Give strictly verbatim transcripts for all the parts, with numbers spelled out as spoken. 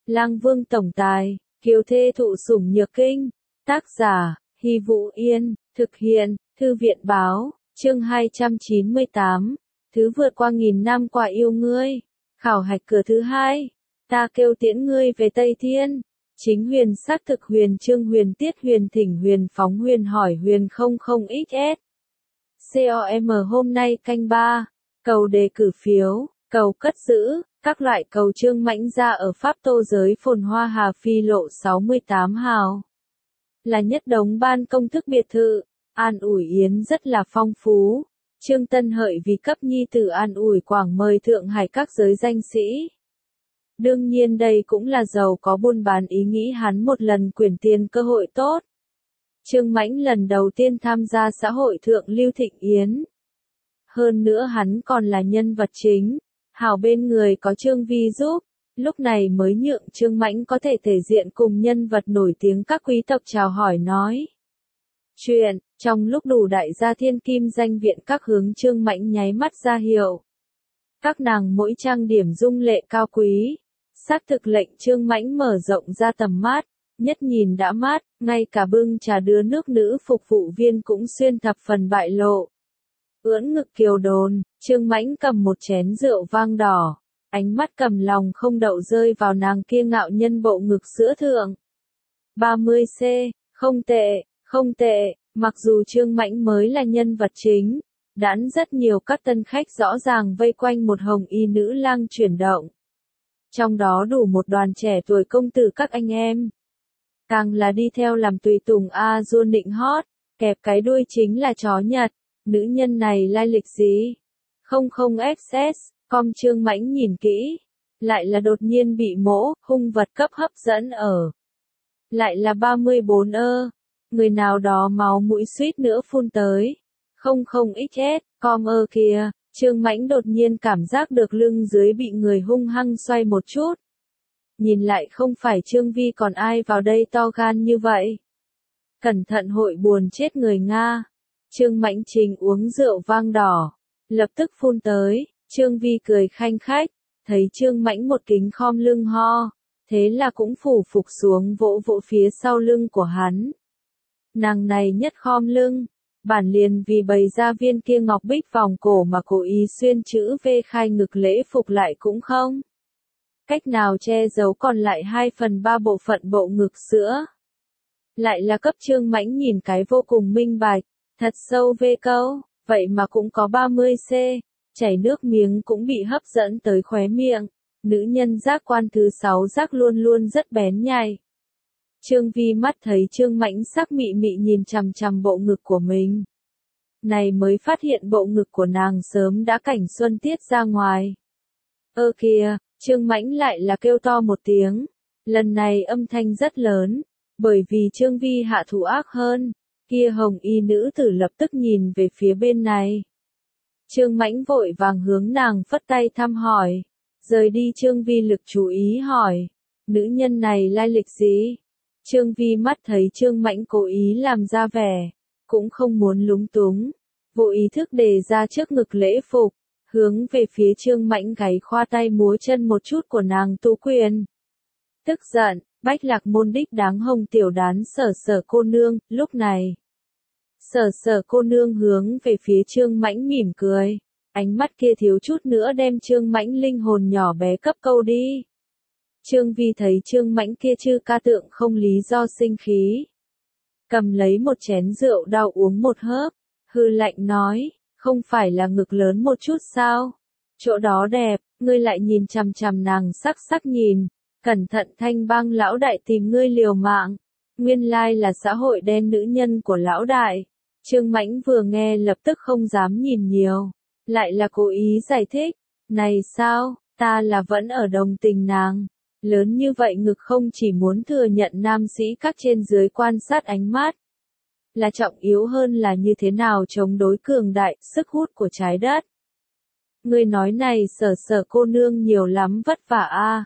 Lang Vương tổng tài, kiều thê thụ sủng nhược kinh. Tác giả, Hy Vũ Yên, thực hiện, Thư viện Báo, chương hai trăm chín mươi tám. Thứ vượt qua nghìn năm qua yêu ngươi. Khảo hạch cửa thứ hai. Ta kêu tiễn ngươi về Tây Thiên. Chính huyền xác thực huyền chương huyền tiết huyền thỉnh huyền phóng huyền hỏi huyền không không xs. com hôm nay canh ba. Cầu đề cử phiếu, cầu cất giữ, các loại cầu Trương Mãnh ra ở Pháp Tô giới phồn hoa Hà Phi lộ sáu mươi tám hào. Là nhất đống ban công thức biệt thự, an ủi yến rất là phong phú. Trương Tân Hợi vì cấp nhi tử an ủi Quảng mời Thượng Hải các giới danh sĩ. Đương nhiên đây cũng là giàu có buôn bán ý nghĩ hắn một lần quyển tiền cơ hội tốt. Trương Mãnh lần đầu tiên tham gia xã hội thượng lưu thịnh yến. Hơn nữa hắn còn là nhân vật chính, hảo bên người có Trương Vi giúp, lúc này mới nhượng Trương Mãnh có thể thể diện cùng nhân vật nổi tiếng các quý tộc chào hỏi nói chuyện, trong lúc đủ đại gia thiên kim danh viện các hướng Trương Mãnh nháy mắt ra hiệu. Các nàng mỗi trang điểm dung lệ cao quý, xác thực lệnh Trương Mãnh mở rộng ra tầm mắt, nhất nhìn đã mát, ngay cả bưng trà đưa nước nữ phục vụ viên cũng xuyên thập phần bại lộ. Ưỡn ngực kiều đồn, Trương Mãnh cầm một chén rượu vang đỏ, ánh mắt cầm lòng không đậu rơi vào nàng kia ngạo nhân bộ ngực sữa thượng. ba mươi C, không tệ, không tệ, mặc dù Trương Mãnh mới là nhân vật chính, đãn rất nhiều các tân khách rõ ràng vây quanh một hồng y nữ lang chuyển động. Trong đó đủ một đoàn trẻ tuổi công tử các anh em. Càng là đi theo làm tùy tùng A Du nịnh hót, kẹp cái đuôi chính là chó Nhật. Nữ nhân này lai lịch gì? Không không xs, com Trương Mãnh nhìn kỹ. Lại là đột nhiên bị mỗ, hung vật cấp hấp dẫn ở. Lại là ba mươi bốn ơ. Người nào đó máu mũi suýt nữa phun tới. Không không xs, com ơ kìa. Trương Mãnh đột nhiên cảm giác được lưng dưới bị người hung hăng xoay một chút. Nhìn lại không phải Trương Vi còn ai vào đây to gan như vậy. Cẩn thận hội buồn chết người Nga. Trương Mãnh trình uống rượu vang đỏ, lập tức phun tới, Trương Vi cười khanh khách, thấy Trương Mãnh một kính khom lưng ho, thế là cũng phủ phục xuống vỗ vỗ phía sau lưng của hắn. Nàng này nhất khom lưng, bản liền vì bày ra viên kia ngọc bích vòng cổ mà cố ý xuyên chữ V khai ngực lễ phục lại cũng không. Cách nào che giấu còn lại hai phần ba bộ phận bộ ngực sữa. Lại là cấp Trương Mãnh nhìn cái vô cùng minh bạch. Thật sâu về câu, vậy mà cũng có ba mươi C, chảy nước miếng cũng bị hấp dẫn tới khóe miệng. Nữ nhân giác quan thứ sáu giác luôn luôn rất bén nhạy. Trương Vi mắt thấy Trương Mãnh sắc mị mị nhìn chằm chằm bộ ngực của mình. Này mới phát hiện bộ ngực của nàng sớm đã cảnh xuân tiết ra ngoài. Ơ kìa, Trương Mãnh lại là kêu to một tiếng. Lần này âm thanh rất lớn, bởi vì Trương Vi hạ thủ ác hơn. Kia hồng y nữ tử lập tức nhìn về phía bên này. Trương Mãnh vội vàng hướng nàng phất tay thăm hỏi. Rời đi Trương Vi lực chú ý hỏi. Nữ nhân này lai lịch gì? Trương Vi mắt thấy Trương Mãnh cố ý làm ra vẻ. Cũng không muốn lúng túng. Vô ý thức đề ra trước ngực lễ phục. Hướng về phía Trương Mãnh gáy khoa tay múa chân một chút của nàng Tú Quyền. Tức giận. Bách Lạc môn đích đáng hồng tiểu đán sở sở cô nương, lúc này. Sở sở cô nương hướng về phía Trương Mãnh mỉm cười. Ánh mắt kia thiếu chút nữa đem Trương Mãnh linh hồn nhỏ bé cấp câu đi. Trương Vi thấy Trương Mãnh kia chư ca tượng không lý do sinh khí. Cầm lấy một chén rượu đau uống một hớp. Hư lạnh nói, không phải là ngực lớn một chút sao? Chỗ đó đẹp, ngươi lại nhìn chằm chằm nàng sắc sắc nhìn. Cẩn thận Thanh Bang lão đại tìm ngươi liều mạng. Nguyên lai là xã hội đen nữ nhân của lão đại. Trương Mãnh vừa nghe lập tức không dám nhìn nhiều. Lại là cố ý giải thích. Này sao, ta là vẫn ở đồng tình nàng. Lớn như vậy ngực không chỉ muốn thừa nhận nam sĩ các trên dưới quan sát ánh mắt. Là trọng yếu hơn là như thế nào chống đối cường đại, sức hút của trái đất. Ngươi nói này sở sở cô nương nhiều lắm vất vả a. À.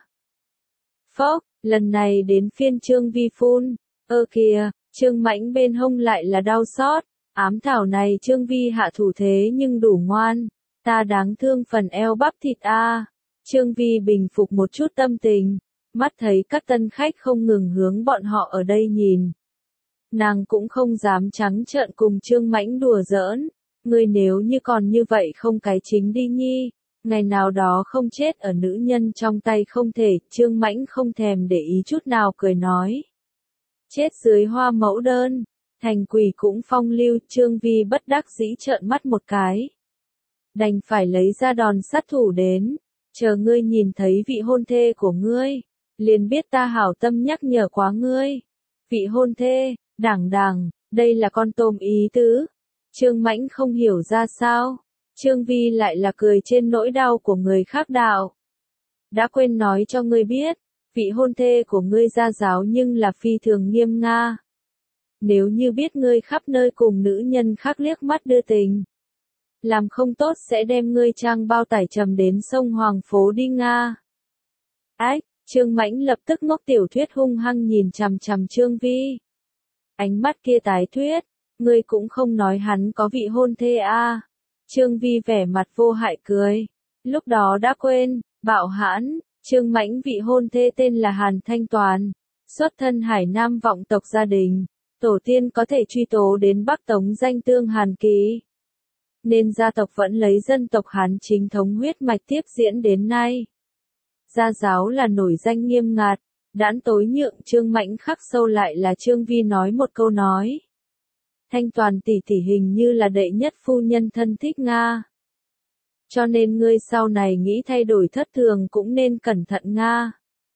Phốc, lần này đến phiên Trương Vi phun, ơ kìa, Trương Mãnh bên hông lại là đau xót, ám thảo này Trương Vi hạ thủ thế nhưng đủ ngoan, ta đáng thương phần eo bắp thịt a. À. Trương Vi bình phục một chút tâm tình, Mắt thấy các tân khách không ngừng hướng bọn họ ở đây nhìn. Nàng cũng không dám trắng trợn cùng Trương Mãnh đùa giỡn. Ngươi nếu như còn như vậy không cái chính đi nhi, ngày nào đó không chết ở nữ nhân trong tay không thể. Trương Mãnh không thèm để ý chút nào cười nói. Chết dưới hoa mẫu đơn, thành quỷ cũng phong lưu. Trương Vi bất đắc dĩ trợn mắt một cái. Đành phải lấy ra đòn sát thủ đến, chờ ngươi nhìn thấy vị hôn thê của ngươi, liền biết ta hảo tâm nhắc nhở quá ngươi. Vị hôn thê, đảng đảng, đây là con tôm ý tứ. Trương Mãnh không hiểu ra sao, Trương Vi lại là cười trên nỗi đau của người khác đạo. Đã quên nói cho ngươi biết, vị hôn thê của ngươi gia giáo nhưng là phi thường nghiêm nga. Nếu như biết ngươi khắp nơi cùng nữ nhân khác liếc mắt đưa tình, làm không tốt sẽ đem ngươi trang bao tải trầm đến sông Hoàng Phố đi Nga. Ách, Trương Mãnh lập tức ngốc tiểu thuyết hung hăng nhìn chằm chằm Trương Vi. Ánh mắt kia tái thuyết, ngươi cũng không nói hắn có vị hôn thê a. À. Trương Vi vẻ mặt vô hại cười. Lúc đó đã quên, bạo hãn, Trương Mãnh vị hôn thê tên là Hàn Thanh Toàn. Xuất thân Hải Nam vọng tộc gia đình, tổ tiên có thể truy tố đến Bắc Tống danh tương Hàn Ký. Nên gia tộc vẫn lấy dân tộc Hán chính thống huyết mạch tiếp diễn đến nay. Gia giáo là nổi danh nghiêm ngặt, đãn tối nhượng. Trương Mãnh khắc sâu lại là Trương Vi nói một câu nói. Thanh Toàn tỷ tỷ hình như là đệ nhất phu nhân thân thích Nga. Cho nên ngươi sau này nghĩ thay đổi thất thường cũng nên cẩn thận Nga.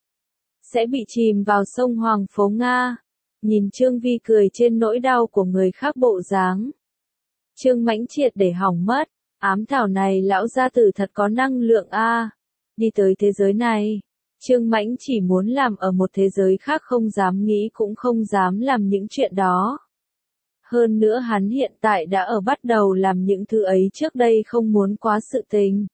Sẽ bị chìm vào sông Hoàng Phố Nga. Nhìn Trương Vi cười trên nỗi đau của người khác bộ dáng. Trương Mãnh triệt để hỏng mất, ám thảo này lão gia tử thật có năng lượng a. À. Đi tới thế giới này, Trương Mãnh chỉ muốn làm ở một thế giới khác, không dám nghĩ cũng không dám làm những chuyện đó. Hơn nữa hắn hiện tại đã ở bắt đầu làm những thứ ấy trước đây không muốn quá sự tình.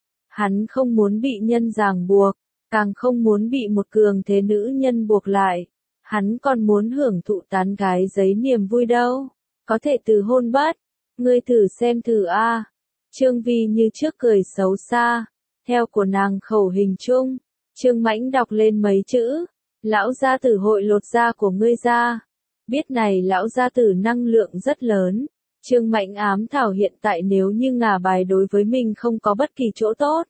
Hắn không muốn bị nhân ràng buộc, càng không muốn bị một cường thế nữ nhân buộc lại. Hắn còn muốn hưởng thụ tán gái giấy niềm vui đâu. Có thể từ hôn bất. Ngươi thử xem thử a. À. Trương Vi như trước cười xấu xa. Theo của nàng khẩu hình chung, Trương Mãnh đọc lên mấy chữ. Lão gia tử hội lột da của ngươi ra. Biết này lão gia tử năng lượng rất lớn. Trương Mãnh ám thảo hiện tại nếu như ngả bài đối với mình không có bất kỳ chỗ tốt.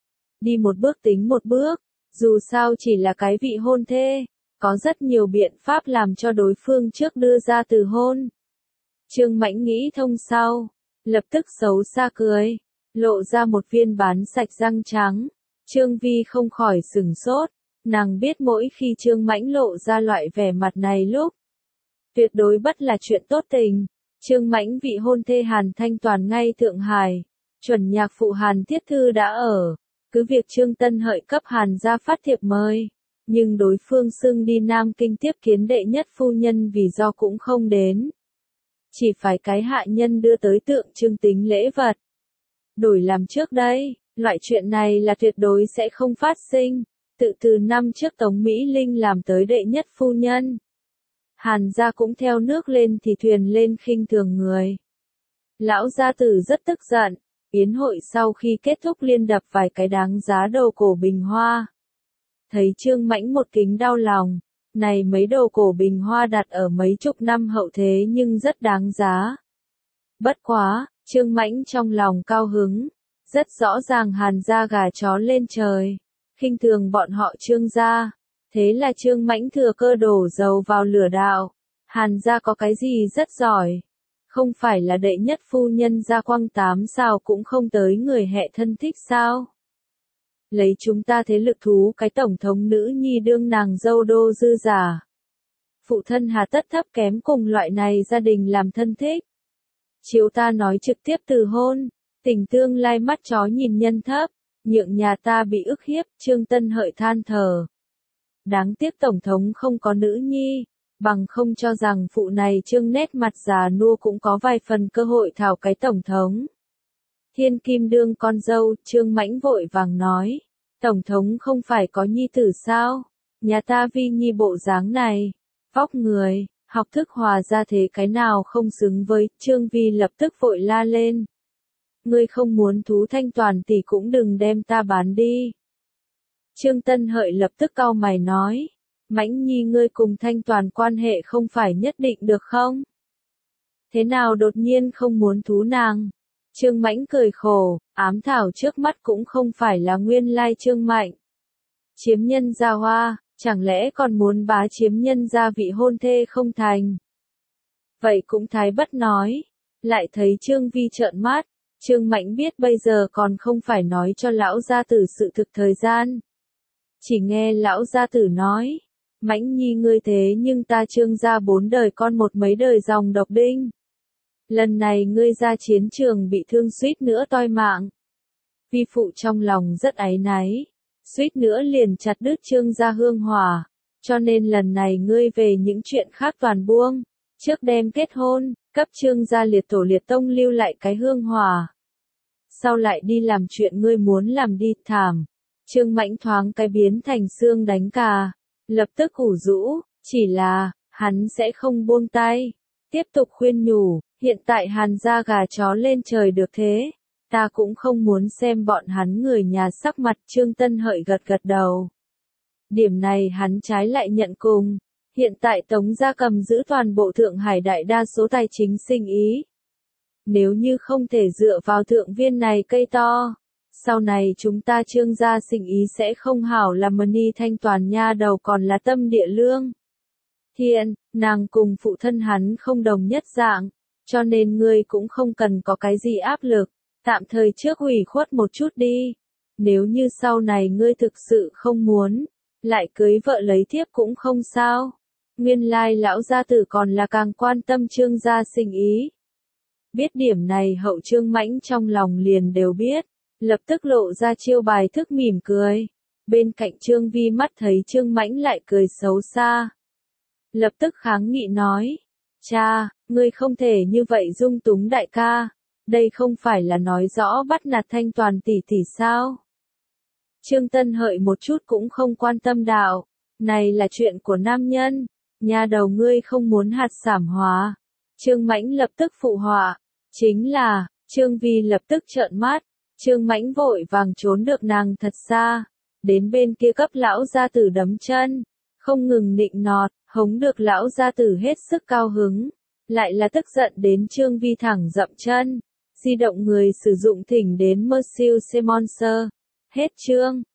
Đi một bước tính một bước. Dù sao chỉ là cái vị hôn thê. Có rất nhiều biện pháp làm cho đối phương trước đưa ra từ hôn. Trương Mãnh nghĩ thông sau, lập tức xấu xa cười, lộ ra một viên bán sạch răng trắng. Trương Vi không khỏi sửng sốt, nàng biết mỗi khi Trương Mãnh lộ ra loại vẻ mặt này lúc, tuyệt đối bất là chuyện tốt tình. Trương Mãnh vị hôn thê Hàn Thanh Toàn ngay Thượng Hải, chuẩn nhạc phụ Hàn Thiết Thư đã ở, cứ việc Trương Tân Hợi cấp Hàn gia phát thiệp mời, nhưng đối phương xưng đi Nam Kinh tiếp kiến đệ nhất phu nhân vì do cũng không đến. Chỉ phải cái hạ nhân đưa tới tượng trưng tính lễ vật. Đổi làm trước đây, loại chuyện này là tuyệt đối sẽ không phát sinh. Tự từ năm trước Tống Mỹ Linh làm tới đệ nhất phu nhân. Hàn gia cũng theo nước lên thì thuyền lên khinh thường người. Lão gia tử rất tức giận, yến hội sau khi kết thúc liên đập vài cái đáng giá đồ cổ bình hoa. Thấy Trương Mãnh một kính đau lòng. Này mấy đồ cổ bình hoa đặt ở mấy chục năm hậu thế nhưng rất đáng giá. Bất quá, Trương Mãnh trong lòng cao hứng. Rất rõ ràng Hàn gia gà chó lên trời. Khinh thường bọn họ Trương gia. Thế là Trương Mãnh thừa cơ đổ dầu vào lửa đạo. Hàn gia có cái gì rất giỏi. Không phải là đệ nhất phu nhân gia quăng tám sao cũng không tới người hệ thân thích sao. Lấy chúng ta thế lực thú cái tổng thống nữ nhi đương nàng dâu đô dư giả. Phụ thân hà tất thấp kém cùng loại này gia đình làm thân thích. Chiếu ta nói trực tiếp từ hôn, tình tương lai mắt chó nhìn nhân thấp, nhượng nhà ta bị ức hiếp. Trương Tân Hợi than thở. Đáng tiếc tổng thống không có nữ nhi, bằng không cho rằng phụ này Trương nét mặt già nua cũng có vài phần cơ hội thảo cái tổng thống. Thiên Kim đương con dâu, Trương Mãnh vội vàng nói. Tổng thống không phải có nhi tử sao? Nhà ta Vi Nhi bộ dáng này, vóc người, học thức hòa ra thế cái nào không xứng với. Trương Vi lập tức vội la lên. Ngươi không muốn thú Thanh Toàn thì cũng đừng đem ta bán đi. Trương Tân Hợi lập tức cau mày nói, Mãnh Nhi ngươi cùng Thanh Toàn quan hệ không phải nhất định được không? Thế nào đột nhiên không muốn thú nàng? Trương Mãnh cười khổ, ám thảo trước mắt cũng không phải là nguyên lai Trương Mạnh. Chiếm nhân gia hoa, chẳng lẽ còn muốn bá chiếm nhân gia vị hôn thê không thành? Vậy cũng thái bất nói, lại thấy Trương Vi trợn mắt, Trương Mãnh biết bây giờ còn không phải nói cho lão gia tử sự thực thời gian. Chỉ nghe lão gia tử nói, Mãnh Nhi ngươi thế nhưng ta Trương gia bốn đời con một mấy đời dòng độc đinh. Lần này ngươi ra chiến trường bị thương suýt nữa toi mạng. Vi phụ trong lòng rất áy náy, suýt nữa liền chặt đứt Trương gia hương hỏa, cho nên lần này ngươi về những chuyện khác toàn buông, trước đem kết hôn, cấp Trương gia liệt tổ liệt tông lưu lại cái hương hỏa. Sau lại đi làm chuyện ngươi muốn làm đi, thảm. Trương Mãnh thoáng cái biến thành xương đánh cà, lập tức ủ rũ, chỉ là, hắn sẽ không buông tay. Tiếp tục khuyên nhủ, hiện tại Hàn gia gà chó lên trời được thế, ta cũng không muốn xem bọn hắn người nhà sắc mặt. Trương Tân Hợi gật gật đầu. Điểm này hắn trái lại nhận cùng, hiện tại Tống gia cầm giữ toàn bộ Thượng Hải đại đa số tài chính sinh ý. Nếu như không thể dựa vào thượng viên này cây to, sau này chúng ta Trương gia sinh ý sẽ không hảo làm mani. Thanh Toàn nha đầu còn là tâm địa lương thiện, nàng cùng phụ thân hắn không đồng nhất dạng, cho nên ngươi cũng không cần có cái gì áp lực, tạm thời trước ủy khuất một chút đi. Nếu như sau này ngươi thực sự không muốn, lại cưới vợ lấy thiếp cũng không sao. Nguyên lai lão gia tử còn là càng quan tâm Trương gia sinh ý. Biết điểm này hậu Trương Mãnh trong lòng liền đều biết, lập tức lộ ra chiêu bài thức mỉm cười. Bên cạnh Trương Vi mắt thấy Trương Mãnh lại cười xấu xa, lập tức kháng nghị nói, cha, ngươi không thể như vậy dung túng đại ca, đây không phải là nói rõ bắt nạt Thanh Toàn tỷ tỷ sao? Trương Tân Hợi một chút cũng không quan tâm đạo, này là chuyện của nam nhân, nhà đầu ngươi không muốn hạt sảm hóa. Trương Mãnh lập tức phụ họa, chính là, Trương Vi lập tức trợn mắt, Trương Mãnh vội vàng trốn được nàng thật xa, đến bên kia cấp lão gia tử đấm chân, không ngừng nịnh nọt, hống được lão gia tử hết sức cao hứng, lại là tức giận đến Trương Vi thẳng dậm chân. Di động người sử dụng thỉnh đến Monsieur Simonser. Hết chương.